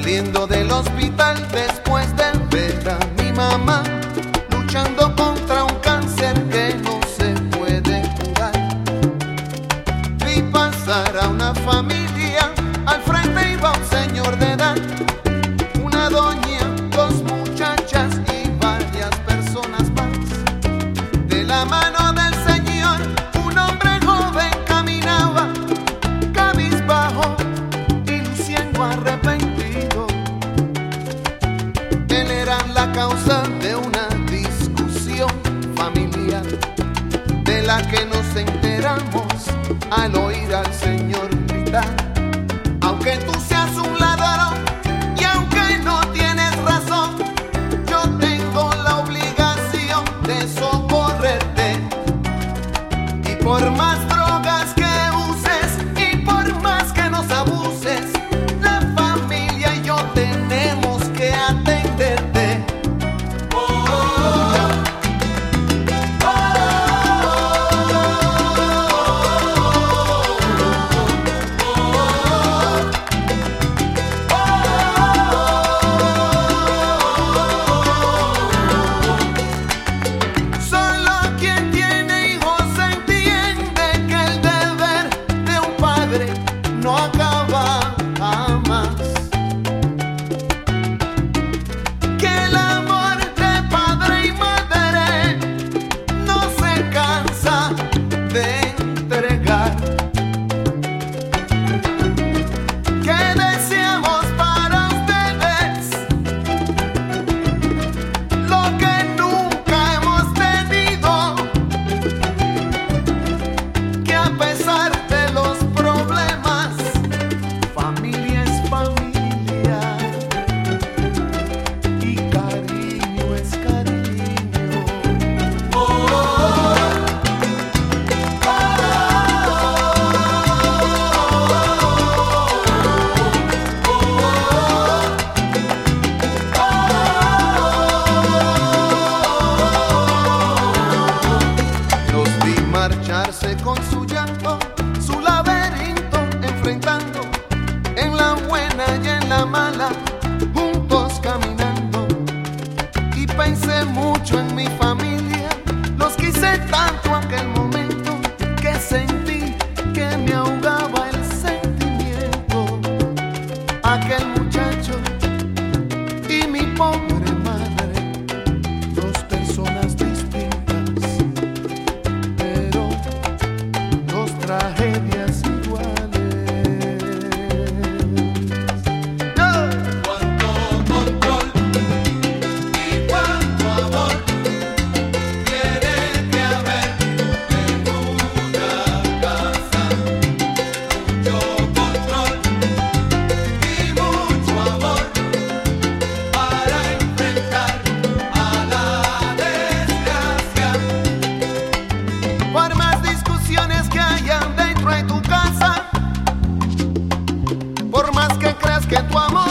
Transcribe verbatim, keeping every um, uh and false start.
Saliendo del hospital después de ver a mi mamá luchando contra un cáncer que no se puede curar, vi pasar a una familia, al frente iba un señor de edad, una doña, dos muchachas y varias personas más. De la mano del señor un hombre joven caminaba, cabizbajo y luciendo arrepentido. Él era la causa de una discusión familiar, de la que nos enteramos al oír al señor gritar: aunque tú seas un ladrón y aunque no tienes razón, yo tengo la obligación de socorrerte. Y por más drogas que uses y por más que nos abuses, la familia y yo tenemos que atenderte. Oh, oh, oh. Oh, solo quien tiene hijos entiende que el deber de un padre no acaba jamás, que el amor de padre y madre no se cansa de entregar, que deseamos para ustedes lo que nunca hemos tenido, que a pesar de los problemas, familia es familia y cariño es cariño. Oh, oh, oh. Los vi marcharse con su llanto, su laberinto enfrentando, en la buena y en la mala, juntos caminando. Y pensé mucho en mi familia, los quise tanto aquel momento, que sentí que me ahogaba el sentimiento. Aquel muchacho y mi pobre madre, dos personas distintas, pero dos tragedias iguales. ¡No! Cuánto control y cuánto amor tiene que haber en una casa. Mucho control y mucho amor para enfrentar a la desgracia. Por más discusiones que hayan dentro de tu casa, por más que creas que tu amor